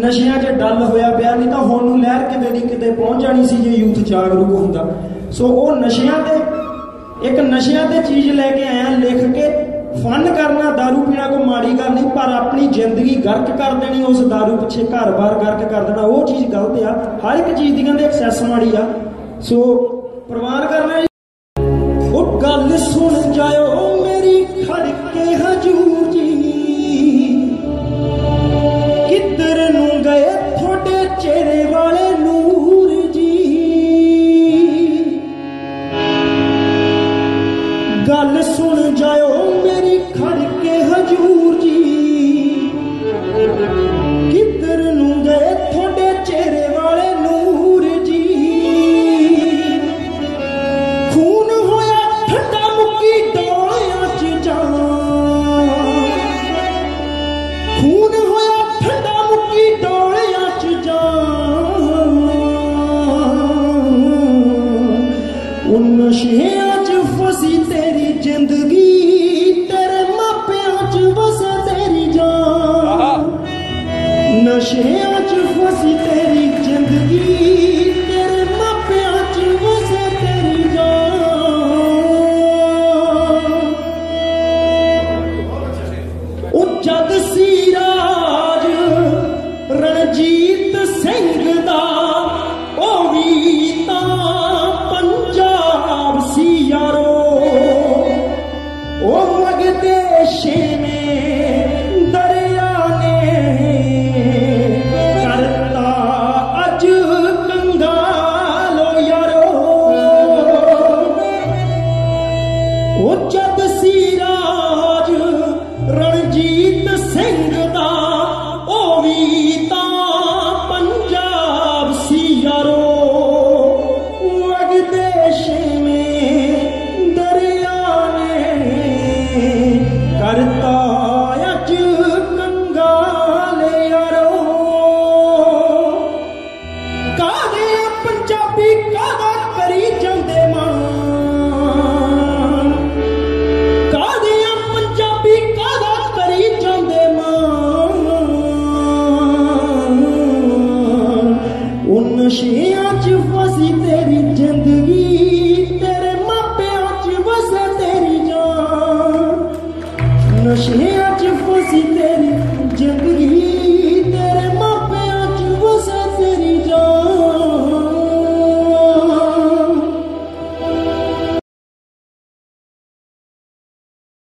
नशियां च डल होया पिया, नहीं तो हुण नूं लहर किते दी किते पहुंच जानी सी जे यूथ जागरूक हुंदा। सो वो नशियां ते एक नशियां ते चीज़ लैके आया लिख के, फन करना दारू पीना कोई माड़ी गल नहीं, पर अपनी जिंदगी गर्क कर देनी उस दारू पिछे, घर बार गर्क कर देना, वो चीज़ गलत आ। हर एक चीज़ की कहते एक्सैस माड़ी आ। सो प्रवान करना वो गल सुन जाओ मेरी खड़ के हजूर जी, किधर नूं गए थोड़े चेहरे वाले नूर जी। गल सुन जाओ मेरी खड़ के हजूर जी, किधर नूं गए थोड़े चेहरे वाले नूर जी। खून होया ठंडा मुक्की डोलियां च जान, खून होया ठंडा मुक्की डोलियां च जान। उन नशियां च फसी तेरी जिंदगी, तेरे मापियां च वसे तेरी जान। नशियां च फसी तेरी जिंदगी,